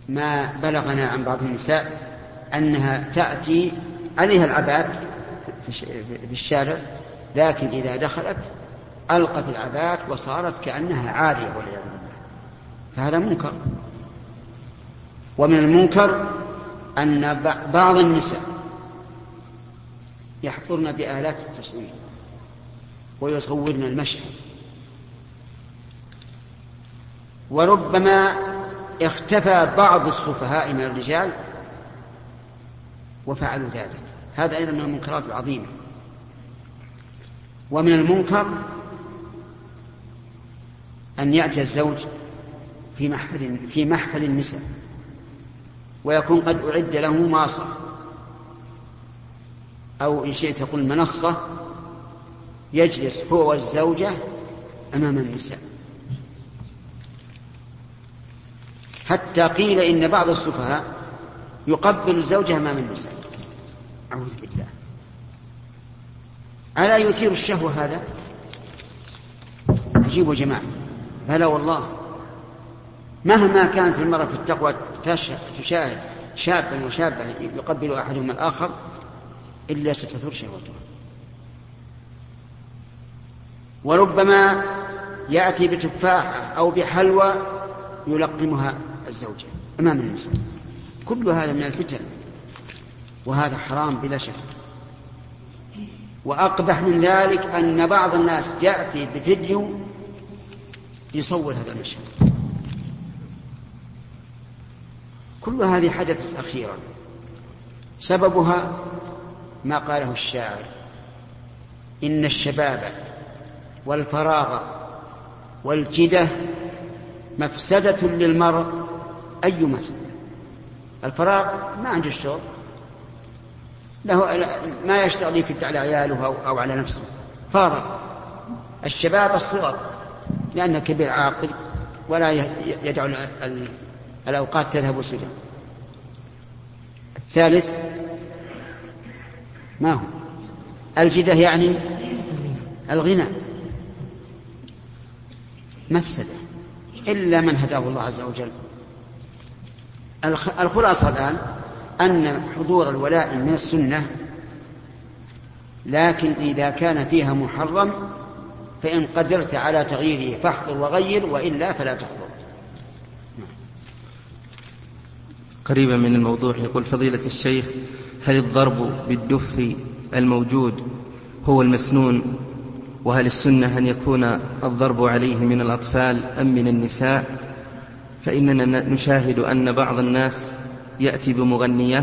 ما بلغنا عن بعض النساء أنها تأتي عليها العبات في الشارع، لكن إذا دخلت ألقت العبات وصارت كأنها عارية والعياذ بالله، فهذا منكر. ومن المنكر أن بعض النساء يحضرن بآلات التصوير ويصورن المشهد، وربما اختفى بعض السفهاء من الرجال وفعلوا ذلك، هذا أيضا من المنكرات العظيمة. ومن المنكر أن يأتي الزوج في محفل النساء ويكون قد أعد له ماصة أو إن شئت تقول منصة، يجلس هو والزوجة أمام النساء، حتى قيل إن بعض السفهاء يقبل الزوجة أمام النساء. أعوذ بالله، ألا يثير الشهوة هذا؟ عجيب يا جماعة. بلى والله، مهما كانت المرأة في التقوى تشاهد شابا وشابة يقبل أحدهما الآخر إلا ستثور شهوته. وربما يأتي بتفاحة أو بحلوى يلقمها الزوجة أمام النساء. كل هذا من الفتن، وهذا حرام بلا شك. وأقبح من ذلك أن بعض الناس يأتي بفيديو يصور هذا المشهد. كل هذه حدثت أخيرا، سببها ما قاله الشاعر: إن الشباب والفراغ والجدة مفسدة للمرء أي مفسدة. الفراغ ما عنده الشغل، له ما يشتغل يكد على عياله أو على نفسه، فارغ. الشباب الصغر لأنه كبير عاقل ولا يدع الأوقات تذهب سدى. الثالث ما هو؟ الجدة يعني الغنى، مفسدة إلا من هداه الله عز وجل. الخلاصة الآن أن حضور الولاء من السنة، لكن إذا كان فيها محرم فإن قدرت على تغييره فاحضر وغير، وإلا فلا تحضر. قريبا من الموضوع، يقول فضيلة الشيخ: هل الضرب بالدف الموجود هو المسنون؟ وهل السنة أن يكون الضرب عليه من الأطفال أم من النساء؟ فإننا نشاهد أن بعض الناس يأتي بمغنية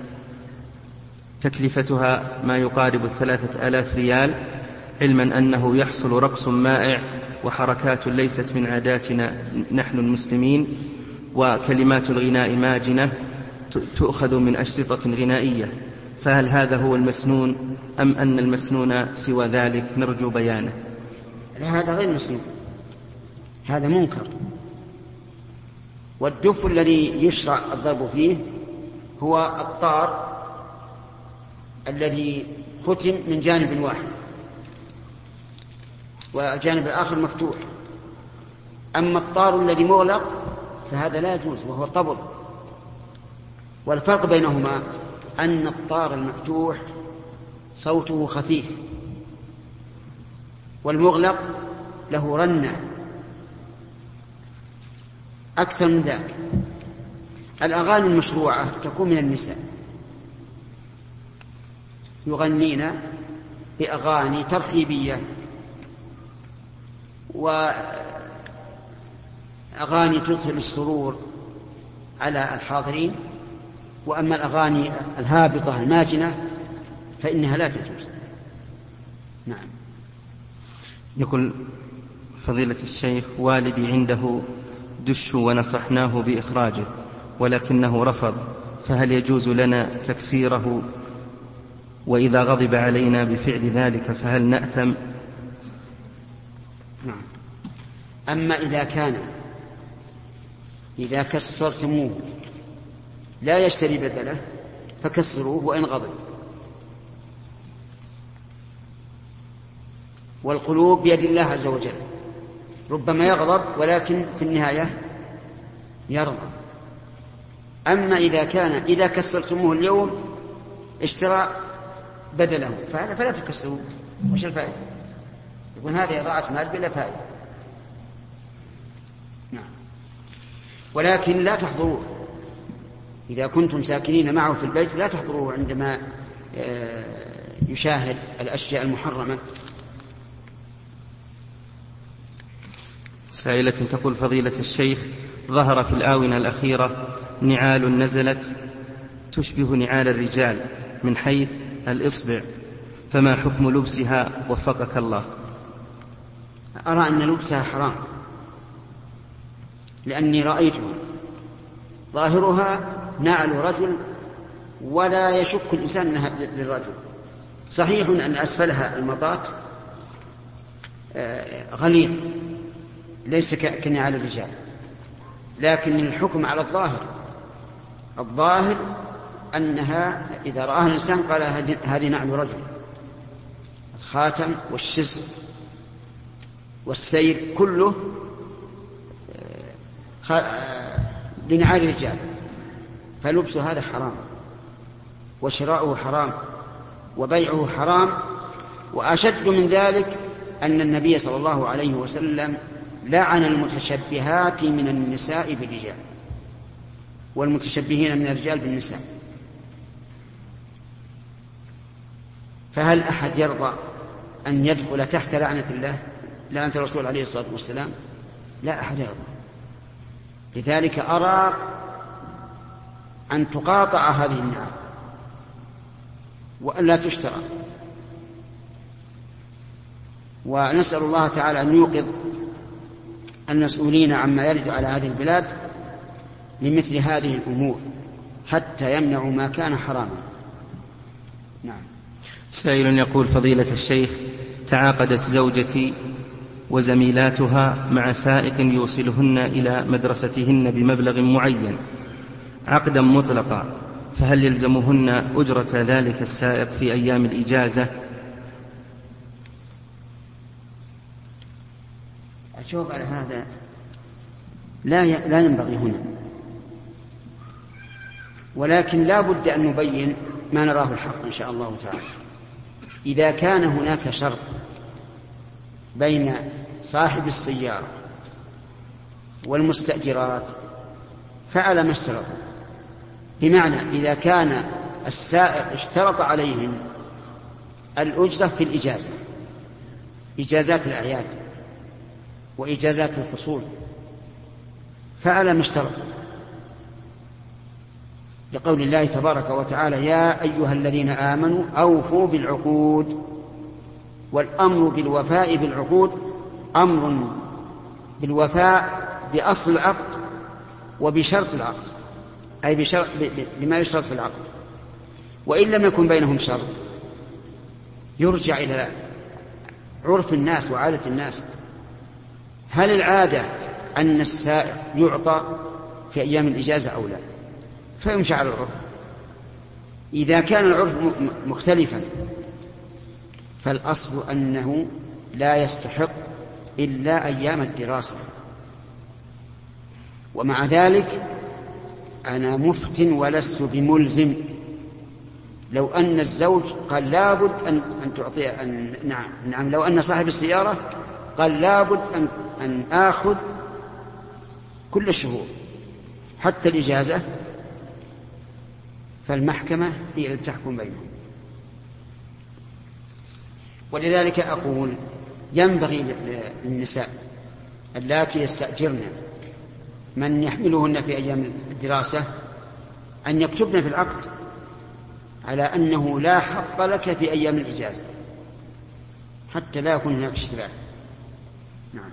تكلفتها ما يقارب 3000 ريال، علما أنه يحصل رقص مائع وحركات ليست من عاداتنا نحن المسلمين، وكلمات الغناء ماجنة تؤخذ من أشرطة غنائية. فهل هذا هو المسنون أم أن المسنون سوى ذلك؟ نرجو بيانه. هذا غير مسنون، هذا منكر. والدف الذي يشرع الضرب فيه هو الطار الذي ختم من جانب واحد والجانب الآخر مفتوح. أما الطار الذي مغلق فهذا لا يجوز، وهو طبل. والفرق بينهما أن الطار المفتوح صوته خفيف، والمغلق له رنة أكثر من ذلك. الأغاني المشروعة تكون من النساء، يغنين بأغاني ترحيبية وأغاني تدخل السرور على الحاضرين. وأما الأغاني الهابطة الماجنة فإنها لا تجوز. نعم. يقول فضيلة الشيخ: والدي عنده دش ونصحناه بإخراجه ولكنه رفض، فهل يجوز لنا تكسيره؟ وإذا غضب علينا بفعل ذلك فهل نأثم؟ نعم. أما إذا كسرتموه لا يشتري بدله فكسروه وإن غضب. والقلوب بيد الله عز وجل، ربما يغضب ولكن في النهاية يرضى. أما إذا كسرتموه اليوم اشترى بدله فلا تكسروه، وش الفائدة؟ يكون هذه إضاعة مال بلا فائدة. نعم. ولكن لا تحضروه إذا كنتم ساكنين معه في البيت، لا تحضروه عندما يشاهد الأشياء المحرمة. سائلة تقول: فضيلة الشيخ، ظهر في الآونة الأخيرة نعال نزلت تشبه نعال الرجال من حيث الإصبع، فما حكم لبسها وفقك الله؟ أرى أن لبسها حرام، لأني رأيتها ظاهرها نعل رجل ولا يشك الإنسان أنها للرجل. صحيح أن أسفلها المطاط غليظ ليس كنعال الرجال، لكن الحكم على الظاهر أنها إذا رآها الإنسان قال هذه نعل رجل. الخاتم والشزر والسير كله لنعال الرجال، فلبس هذا حرام، وشراؤه حرام، وبيعه حرام. وأشد من ذلك أن النبي صلى الله عليه وسلم لعن المتشبهات من النساء بالرجال والمتشبهين من الرجال بالنساء. فهل أحد يرضى أن يدخل تحت لعنة الله، لعنة الرسول عليه الصلاة والسلام؟ لا أحد يرضى. لذلك أرى أن تقاطع هذه النعم وأن لا تشترى. ونسأل الله تعالى أن يوقظ المسؤولين عما يرد على هذه البلاد لمثل هذه الأمور حتى يمنعوا ما كان حراما. نعم. سائل يقول: فضيلة الشيخ، تعاقدت زوجتي وزميلاتها مع سائق يوصلهن إلى مدرستهن بمبلغ معين عقدا مطلقا، فهل يلزمهن أجرة ذلك السائق في أيام الإجازة؟ الجواب على هذا لا ينبغي هنا، ولكن لا بد أن نبين ما نراه الحق إن شاء الله تعالى. إذا كان هناك شرط بين صاحب السيارة والمستأجرات فعلى ما اشترطوا، بمعنى إذا كان السائق اشترط عليهم الأجرة في الإجازة، إجازات الأعياد وإجازات الفصول، فعلى ما اشترطوا، لقول الله تبارك وتعالى: يا أيها الذين آمنوا أوفوا بالعقود. والأمر بالوفاء بالعقود أمر بالوفاء بأصل العقد وبشرط العقد، أي بما يشرط في العقد. وإن لم يكن بينهم شرط يرجع إلى عرف الناس وعادة الناس. هل العادة أن السائق يعطى في أيام الإجازة أو لا؟ فيمشي على العرف. إذا كان العرف مختلفا فالأصل أنه لا يستحق إلا أيام الدراسة. ومع ذلك أنا مفت ولست بملزم. لو أن الزوج قال لابد أن تعطي نعم لو أن صاحب السيارة قال لابد أن آخذ كل الشهور حتى الإجازة، فالمحكمة هي اللي تحكم بينهم. ولذلك أقول ينبغي للنساء اللاتي يستأجرن من يحملهن في أيام الدراسة أن يكتبن في العقد على أنه لا حق لك في أيام الإجازة حتى لا يكون هناك اشتباه. نعم.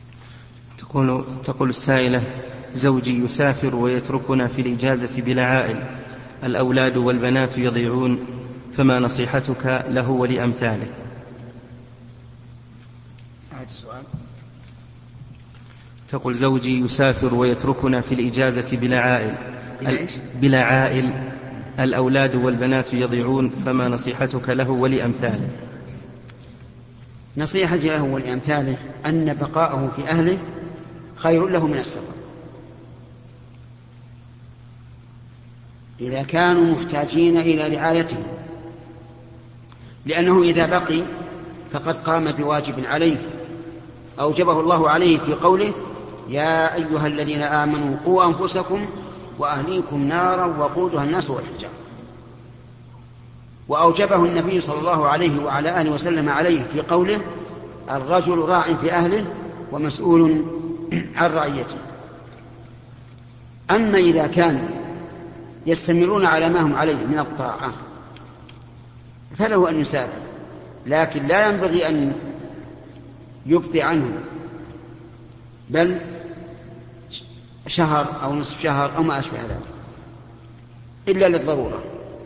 تقول السائلة: زوجي يسافر ويتركنا في الإجازة بلا عائل، الأولاد والبنات يضيعون، فما نصيحتك له ولأمثاله؟ هذا السؤال. تقول: زوجي يسافر ويتركنا في الإجازة بلا عائل الأولاد والبنات يضيعون، فما نصيحتك له ولأمثاله؟ نصيحتي له ولأمثاله أن بقاءه في أهله خير له من السفر، إذا كانوا محتاجين إلى رعايته، لأنه إذا بقي فقد قام بواجب عليه أوجبه الله عليه في قوله: يا أيها الذين آمنوا قوا أنفسكم وأهليكم نارا وقودها الناس والحجارة. وأوجبه النبي صلى الله عليه وعلى آله وسلم عليه في قوله: الرجل راع في أهله ومسؤول عن رعيته. أما إذا كانوا يستمرون على ما هم عليه من الطاعة فله أن يسافر، لكن لا ينبغي أن يبطئ عنه، بل شهر أو نصف شهر أو ما أشبه ذلك إلا للضرورة.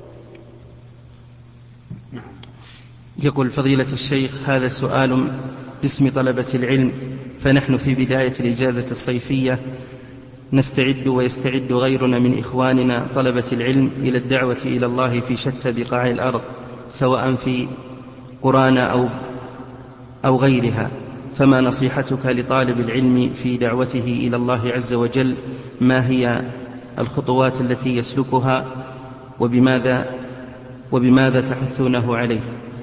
يقول فضيلة الشيخ: هذا سؤال باسم طلبة العلم، فنحن في بداية الإجازة الصيفية نستعد ويستعد غيرنا من إخواننا طلبة العلم إلى الدعوة إلى الله في شتى بقاع الأرض، سواء في قرانا أو غيرها، فما نصيحتك لطالب العلم في دعوته إلى الله عز وجل؟ ما هي الخطوات التي يسلكها وبماذا تحثونه عليه؟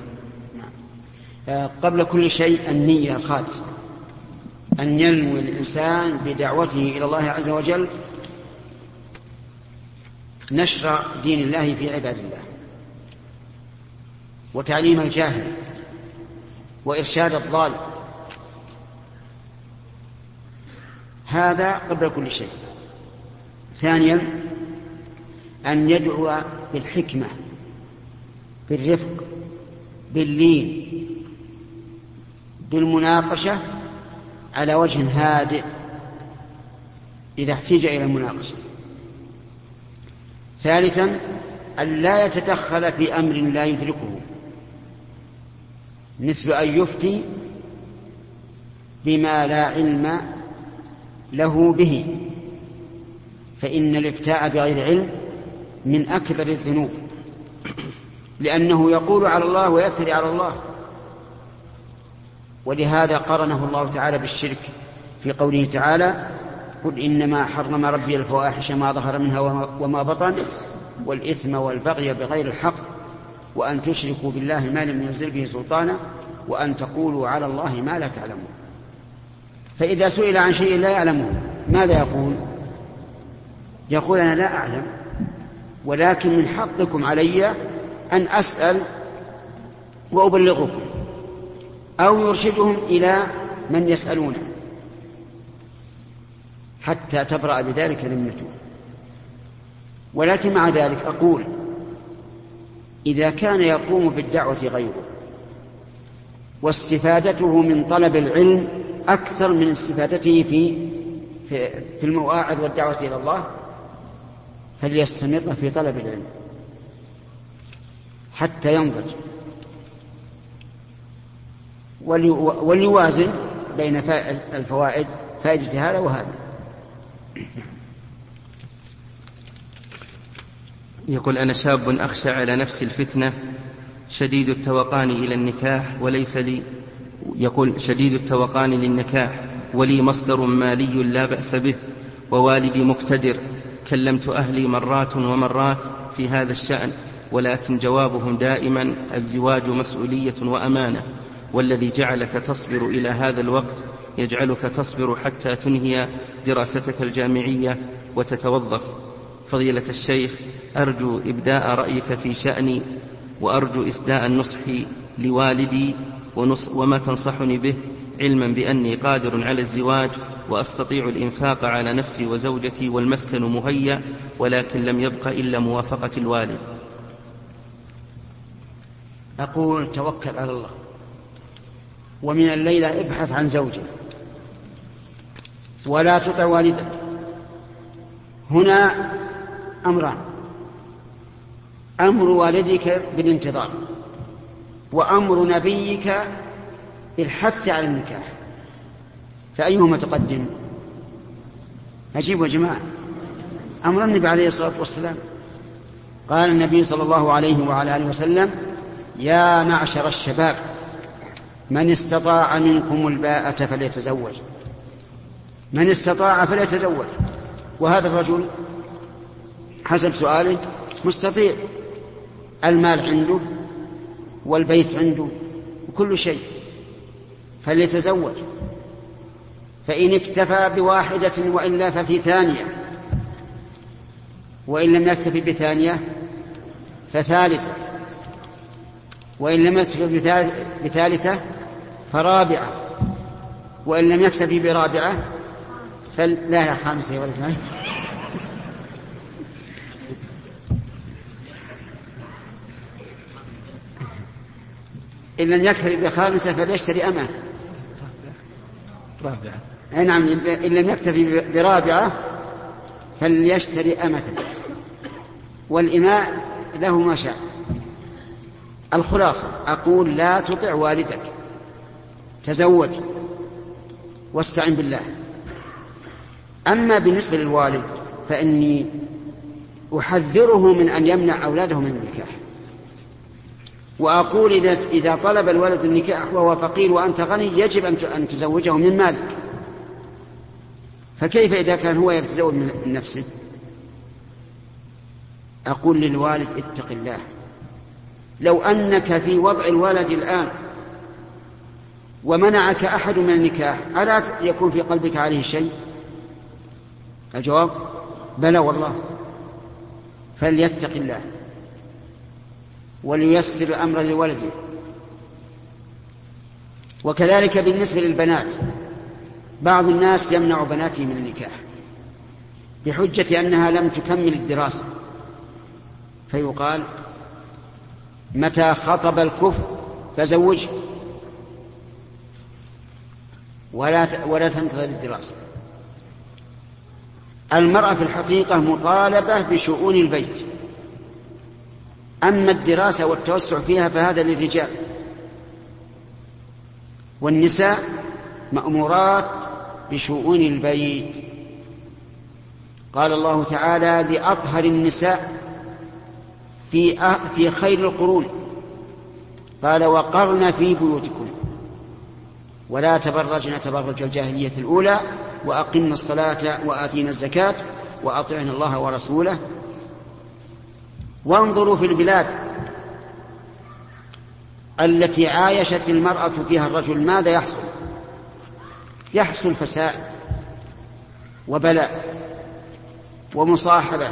قبل كل شيء النية الخالصة، أن ينوي الإنسان بدعوته إلى الله عز وجل نشر دين الله في عباد الله، وتعليم الجاهل، وإرشاد الضال، هذا قبل كل شيء. ثانيا أن يدعو بالحكمة، بالرفق، باللين، بالمناقشة على وجه هادئ إذا احتاج إلى المناقشة. ثالثا أن لا يتدخل في أمر لا يدركه، مثل أن يفتي بما لا علم له به، فإن الإفتاء بغير علم من أكبر الذنوب، لأنه يقول على الله ويفتري على الله. ولهذا قرنه الله تعالى بالشرك في قوله تعالى: قل إنما حرم ربي الفواحش ما ظهر منها وما بطن والإثم والبغي بغير الحق وأن تشركوا بالله ما لم ينزل به سلطانا وأن تقولوا على الله ما لا تعلمون. فإذا سئل عن شيء لا يعلمه ماذا يقول؟ يقول: أنا لا أعلم، ولكن من حقكم علي أن أسأل وأبلغكم، أو يرشدهم إلى من يسألونه حتى تبرأ بذلك ذمته. ولكن مع ذلك أقول: إذا كان يقوم بالدعوة غيره واستفادته من طلب العلم أكثر من استفادته في المواعظ والدعوة إلى الله، فليستمر في طلب العلم حتى ينضج، وليوازن بين الفوائد، فائدة هذا وهذا. يقول: أنا شاب أخشى على نفسي الفتنة، شديد التوقان إلى النكاح، وليس لي، يقول: شديد التوقان للنكاح ولي مصدر مالي لا بأس به، ووالدي مقتدر. كلمت أهلي مرات ومرات في هذا الشأن، ولكن جوابهم دائما: الزواج مسؤولية وأمانة، والذي جعلك تصبر إلى هذا الوقت يجعلك تصبر حتى تنهي دراستك الجامعية وتتوظف. فضيلة الشيخ، أرجو إبداء رأيك في شأني، وأرجو إسداء النصح لوالدي وما تنصحني به، علما بأني قادر على الزواج وأستطيع الإنفاق على نفسي وزوجتي والمسكن مهيأ، ولكن لم يبق إلا موافقة الوالد. أقول: توكل على الله، ومن الليلة ابحث عن زوجة، ولا تطع والدك. هنا أمران: أمر والدك بالانتظار، وأمر نبيك بالحث على النكاح، فأيهما تقدم؟ أجيبوا يا جماعة. أمر النبي عليه الصلاة والسلام، قال النبي صلى الله عليه وعلى آله وسلم: يا معشر الشباب من استطاع منكم الباءة فليتزوج، من استطاع فليتزوج. وهذا الرجل حسب سؤاله مستطيع، المال عنده والبيت عنده وكل شيء، فليتزوج. فإن اكتفى بواحدة وإلا ففي ثانية، وإن لم يكتفي بثانية فثالثة، وإن لم يكتفي بثالثة فرابعة، وإن لم يكتفي برابعة فلا خامسة ولا ثانية. إن لم يكتفي بخامسة فليشتري أمة رابعة. نعم، إن لم يكتفي برابعة فليشتري أمة، والإماء له ما شاء. الخلاصة أقول لا تطع والدك، تزوج واستعن بالله. أما بالنسبة للوالد فإني أحذره من أن يمنع أولاده من النكاح، وأقول إذا طلب الولد النكاح وهو فقير وأنت غني يجب أن تزوجه من مالك، فكيف إذا كان هو يتزوج من نفسه؟ أقول للوالد اتق الله، لو أنك في وضع الولد الآن ومنعك أحد من النكاح ألا يكون في قلبك عليه شيء؟ الجواب بلى والله. فليتق الله ولييسر الأمر لولده. وكذلك بالنسبة للبنات، بعض الناس يمنع بناته من النكاح بحجة أنها لم تكمل الدراسة، فيقال متى خطب الكفء فزوجه ولا تنتظر الدراسة. المرأة في الحقيقة مطالبة بشؤون البيت، أما الدراسة والتوسع فيها فهذا للرجال، والنساء مأمورات بشؤون البيت. قال الله تعالى لأطهر النساء في خير القرون، قال وقرن في بيوتكم ولا تبرجن تبرج الجاهلية الأولى وأقمنا الصلاة وآتينا الزكاة وأطعنا الله ورسوله. وانظروا في البلاد التي عايشت المرأة فيها الرجل ماذا يحصل؟ يحصل فساد وبلاء ومصاحبة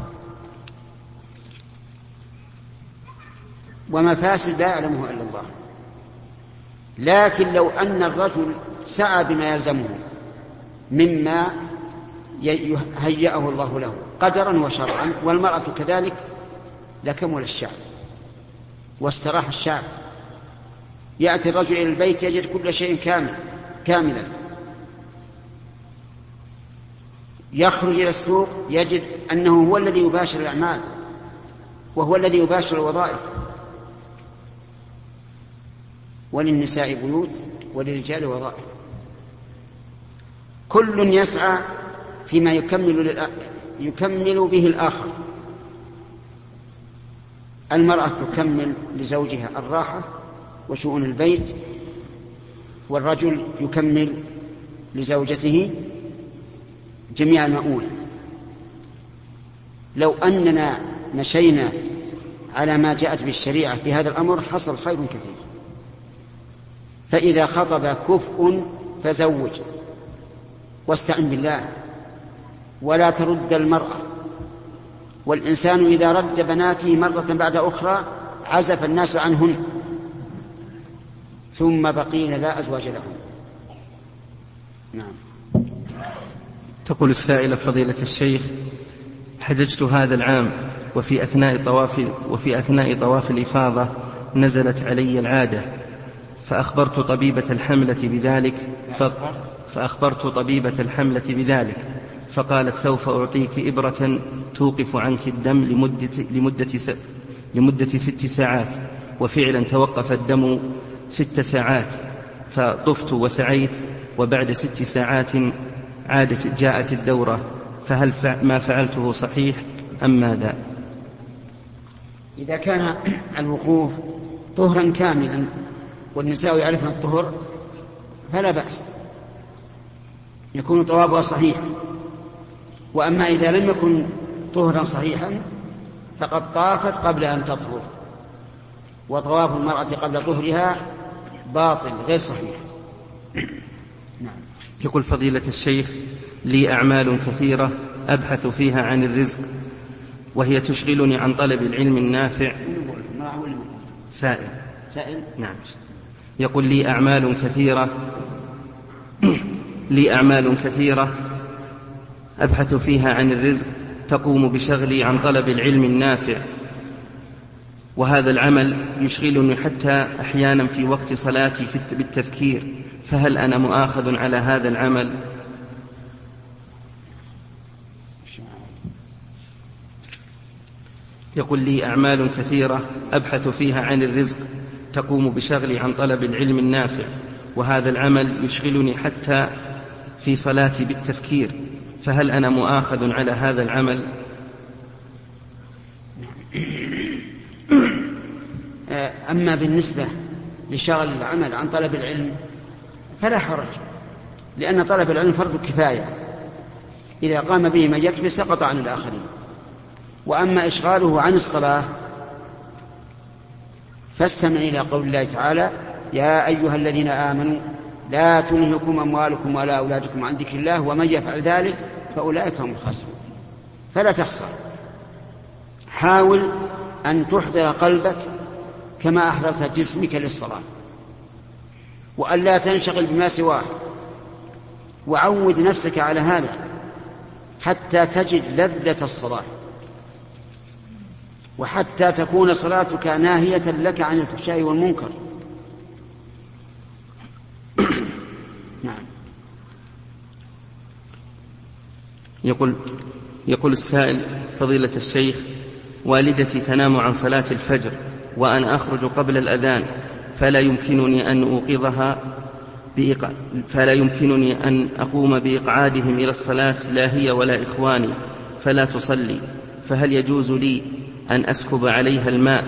ومفاسد لا يعلمها إلا الله. لكن لو أن الرجل سعى بما يلزمه مما هيأه الله له قدرا وشرعا والمرأة كذلك لكمل الشعب واستراح الشعب. يأتي الرجل إلى البيت يجد كل شيء كاملا، يخرج إلى السوق يجد أنه هو الذي يباشر الأعمال وهو الذي يباشر الوظائف. وللنساء بيوت وللرجال وظائف، كل يسعى فيما يكمل به الآخر. المرأة تكمل لزوجها الراحة وشؤون البيت، والرجل يكمل لزوجته جميع المؤونة. لو أننا مشينا على ما جاءت بالشريعة في هذا الأمر حصل خير كثير. فإذا خطب كفء فزوج واستعن بالله ولا ترد المرأة. والإنسان إذا رد بناته مرة بعد أخرى عزف الناس عنهن ثم بقين لا أزواج لهم. نعم. تقول السائلة فضيلة الشيخ: حججت هذا العام وفي أثناء طواف الإفاضة نزلت علي العادة، فأخبرت طبيبة الحملة بذلك فقالت سوف أعطيك إبرة توقف عنك الدم لمدة 6 ساعات. وفعلا توقف الدم 6 ساعات، فطفت وسعيت وبعد 6 ساعات جاءت الدورة، فهل ما فعلته صحيح أم ماذا؟ إذا كان الوقوف طهرا كاملا والنساء يعرفن الطهر فلا بأس، يكون طوافها صحيح. وأما إذا لم يكن طهرا صحيحا فقد طافت قبل أن تطهر، وطواف المرأة قبل طهرها باطل غير صحيح. نعم. يقول فضيلة الشيخ: لي أعمال كثيرة أبحث فيها عن الرزق وهي تشغلني عن طلب العلم النافع. سائل. نعم. يقول: لي أعمال كثيرة أبحث فيها عن الرزق تقوم بشغلي عن طلب العلم النافع، وهذا العمل يشغلني حتى أحيانا في وقت صلاتي بالتفكير، فهل أنا مؤاخذ على هذا العمل؟ يقول: لي أعمال كثيرة أبحث فيها عن الرزق تقوم بشغلي عن طلب العلم النافع، وهذا العمل يشغلني حتى في صلاتي بالتفكير، فهل أنا مؤاخذ على هذا العمل؟ أما بالنسبة لشغل العمل عن طلب العلم فلا حرج، لأن طلب العلم فرض كفاية، إذا قام به من يكفي سقط عن الآخرين. وأما إشغاله عن الصلاة فاستمع إلى قول الله تعالى: يا أيها الذين آمنوا لا تلهكم أموالكم ولا أولادكم عن ذكر الله ومن يفعل ذلك فأولئك هم الخاسرون. فلا تخسر، حاول أن تحضر قلبك كما أحضرت جسمك للصلاة، وأن لا تنشغل بما سواه، وعود نفسك على هذا حتى تجد لذة الصلاة، وحتى تكون صلاتك ناهية لك عن الفحشاء والمنكر. نعم. يقول السائل: فضيلة الشيخ، والدتي تنام عن صلاة الفجر وأنا أخرج قبل الأذان، فلا يمكنني أن أقوم بإقعادهم إلى الصلاة، لا هي ولا إخواني، فلا تصلي، فهل يجوز لي أن أسكب عليها الماء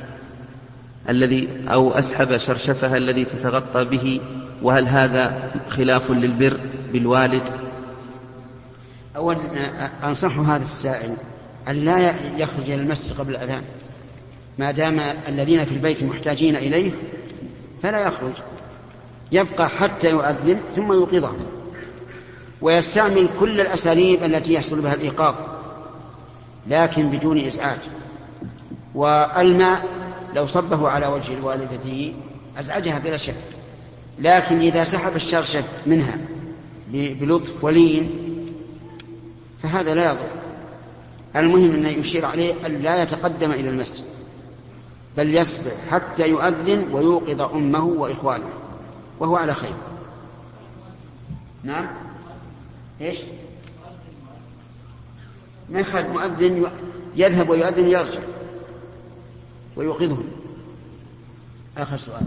أو أسحب شرشفها الذي تتغطى به، وهل هذا خلاف للبر بالوالد؟ أولا أنصح هذا السائل أن لا يخرج إلى المسجد قبل الأذان، ما دام الذين في البيت محتاجين إليه فلا يخرج، يبقى حتى يؤذن ثم يوقظهم، ويستعمل كل الأساليب التي يحصل بها الإيقاظ لكن بدون إزعاج. والماء لو صبه على وجه الوالدة أزعجها بلا شك، لكن إذا سحب الشرشف منها بلطف ولين فهذا لا يضر. المهم أن يشير عليه أن لا يتقدم إلى المسجد، بل يصبر حتى يؤذن ويوقظ أمه وإخوانه وهو على خير. نعم. إيش؟ ما يخالف مؤذن يذهب ويؤذن يرجع ويوقظهم. آخر سؤال.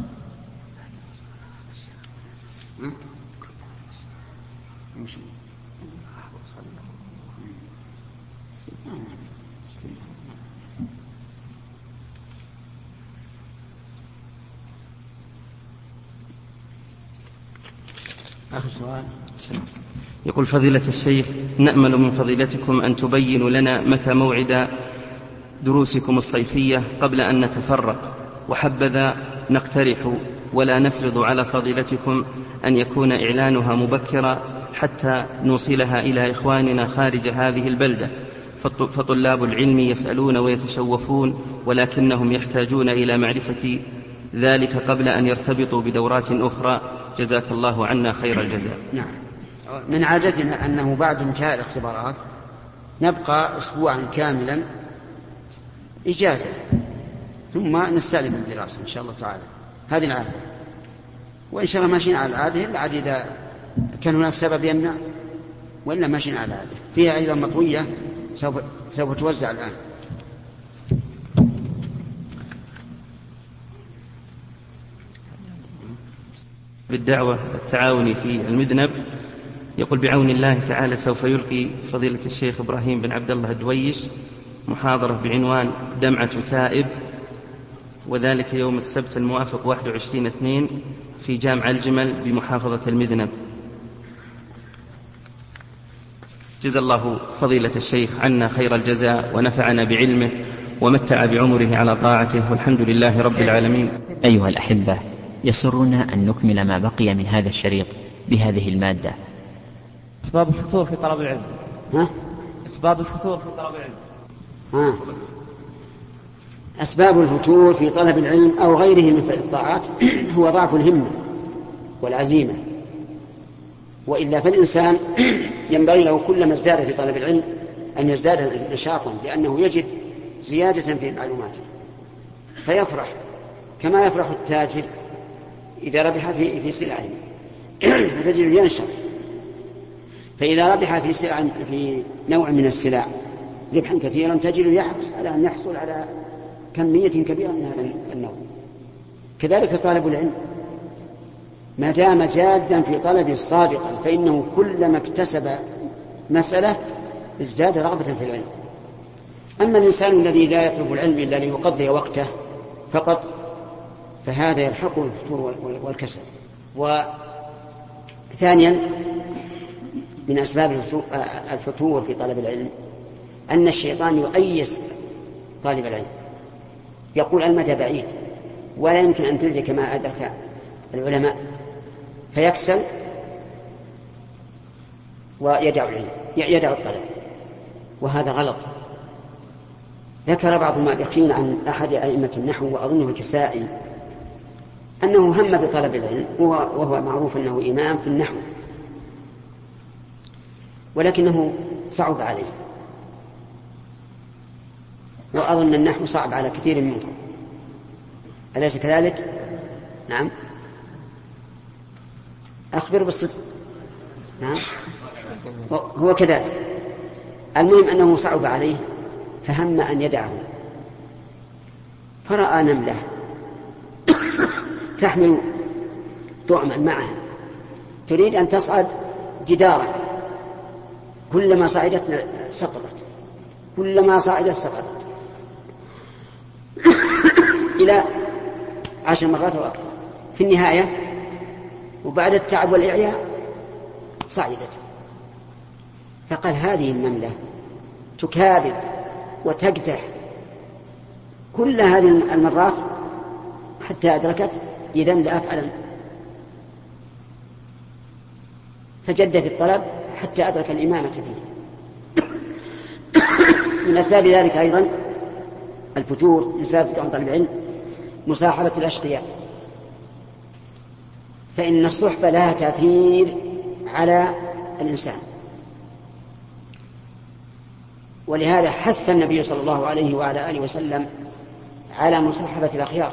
آخر سؤال. يقول: فضيلة الشيخ، نأمل من فضيلتكم أن تبينوا لنا متى موعد دروسكم الصيفية قبل أن نتفرق، وحبذا نقترح ولا نفرض على فضيلتكم أن يكون إعلانها مبكرا حتى نوصلها إلى إخواننا خارج هذه البلدة، فطلاب العلم يسألون ويتشوفون، ولكنهم يحتاجون إلى معرفة ذلك قبل أن يرتبطوا بدورات أخرى. جزاك الله عنا خير الجزاء. نعم. من عادتنا أنه بعد انتهاء الاختبارات نبقى أسبوعا كاملا إجازة ثم نستأنف الدراسة إن شاء الله تعالى. هذه العادة، وإن شاء الله ماشيين على العادة، إلا إذا كان هناك سبب يمنع، وإلا ماشيين على العادة. فيها أيضا مطوية سوف توزع الآن. بالدعوة التعاوني في المذنب. يقول: بعون الله تعالى سوف يلقي فضيلة الشيخ إبراهيم بن عبد الله الدويش محاضرة بعنوان دمعة تائب، وذلك يوم السبت الموافق 21/2 في جامع الجمل بمحافظة المذنب. جزا الله فضيلة الشيخ عنا خير الجزاء ونفعنا بعلمه ومتع بعمره على طاعته، والحمد لله رب العالمين. أيها الأحبة، يسرنا أن نكمل ما بقي من هذا الشريط بهذه المادة. أسباب الفتور في طلب العلم. أسباب الفتور في طلب العلم. أسباب الفتور في طلب العلم أو غيره من الطاعات هو ضعف الهمة والعزيمة، وإلا فالإنسان ينبغي له كلما ازداد في طلب العلم أن يزداد نشاطا، لأنه يجد زيادة في معلوماته فيفرح كما يفرح التاجر إذا ربح في سلعه فتجد ينشط. فإذا ربح في نوع من السلع ربحا كثيرا تجد يحرص على أن يحصل على كمية كبيرة من هذا النوع. كذلك طالب العلم ما دام جادا في طلب صادقا فإنه كلما اكتسب مسألة ازداد رغبة في العلم. أما الإنسان الذي لا يطلب العلم إلا ليقضي وقته فقط فهذا يلحقه الفتور والكسل. وثانيا من أسباب الفتور في طلب العلم أن الشيطان يؤيس طالب العلم، يقول المدى بعيد ولا يمكن أن تدرك ما أدرك العلماء، فيكسل ويدع الطلب، وهذا غلط. ذكر بعض المؤرخين عن أحد أئمة النحو وأظنه الكسائي أنه هم بطلب العلم، وهو معروف أنه إمام في النحو، ولكنه صعب عليه، وأظن النحو صعب على كثير منكم، أليس كذلك؟ نعم، أخبر بالصدق. نعم هو كذلك. المهم أنه صعب عليه فهم أن يدعه، فرأى نملة تحمل طعما معها تريد أن تصعد جدارا، كلما صعدت سقطت، كلما صعدت سقطت إلى 10 مرات أو أكثر. في النهاية وبعد التعب والإعياء صعدت، فقال هذه النملة تكابد وتقدح كل هذه المرات حتى أدركت، إذن لأفعل. فجد في الطلب حتى أدرك الإمامة فيه. من أسباب ذلك أيضا الفتور، من أسباب طلب العلم مصاحبة الأشقياء، فإن الصحبة لها تأثير على الإنسان، ولهذا حث النبي صلى الله عليه وعلى آله وسلم على مصاحبة الأخيار،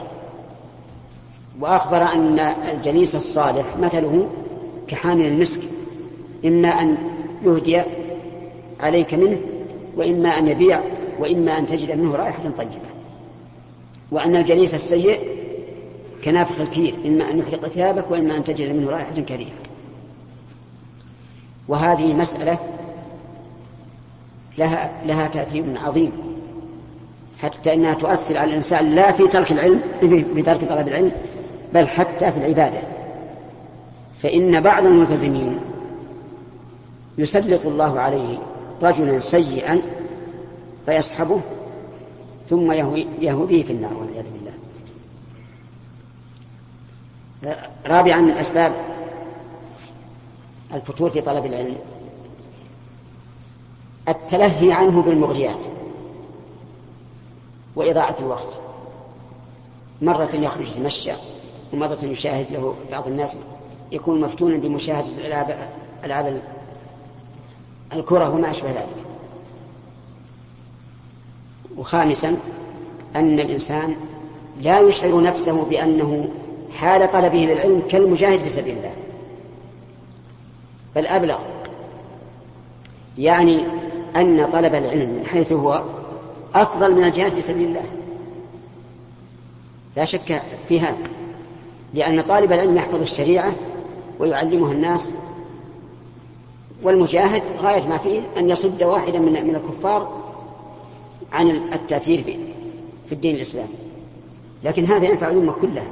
وأخبر أن الجليس الصالح مثله كحامل المسك، إما أن يهدي عليك منه وإما أن يبيع وإما أن تجد منه رائحة طيبة، وأن الجليس السيء كنافخ الكير، إما أن يحرق ثيابك وإما أن تجد منه رائحة كريهة. وهذه مسألة لها تأثير عظيم، حتى أنها تؤثر على الإنسان لا في ترك العلم، في ترك طلب العلم، بل حتى في العبادة. فإن بعض الملتزمين يسلط الله عليه رجلا سيئا فيصحبه ثم يهوي به في النار والعياذ بالله. رابعا من أسباب الفتور في طلب العلم التلهي عنه بالمغريات وإضاعة الوقت. مرة يخرج يتمشى، ومرة يشاهد له بعض الناس يكون مفتونا بمشاهدة ألعاب الكرة وما أشبه ذلك. وخامسا أن الإنسان لا يشعر نفسه بأنه حال طلبه للعلم كالمجاهد في سبيل الله، بل أبلغ، يعني أن طلب العلم من حيث هو أفضل من الجهاد في سبيل الله، لا شك في هذا، لأن طالب العلم يحفظ الشريعة ويعلمها الناس، والمجاهد غاية ما فيه أن يصد واحدا من الكفار عن التأثير في الدين الإسلامي، لكن هذا ينفع الأمة كلها.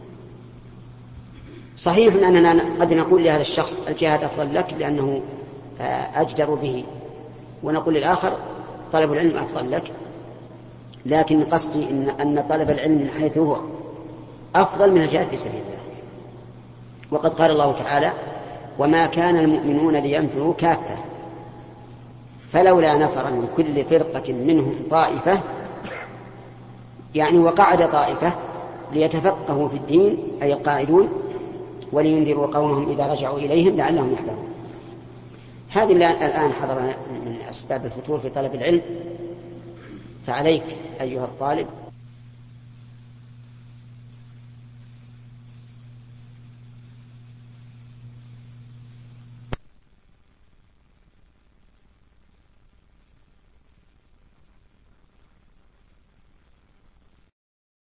صحيح أننا قد نقول لهذا الشخص الجهاد أفضل لك لأنه أجدر به، ونقول للآخر طلب العلم أفضل لك، لكن قصدي أن طلب العلم من حيث هو أفضل من الجهاد في سبيل الله. وقد قال الله تعالى: وما كان المؤمنون لينفروا كافة فلولا نفر من كل فرقة منهم طائفة، يعني وقعد طائفة ليتفقهوا في الدين أي القاعدون، ولينذروا قومهم إذا رجعوا إليهم لعلهم يحذرون. هذه الآن حضر من أسباب الفتور في طلب العلم، فعليك أيها الطالب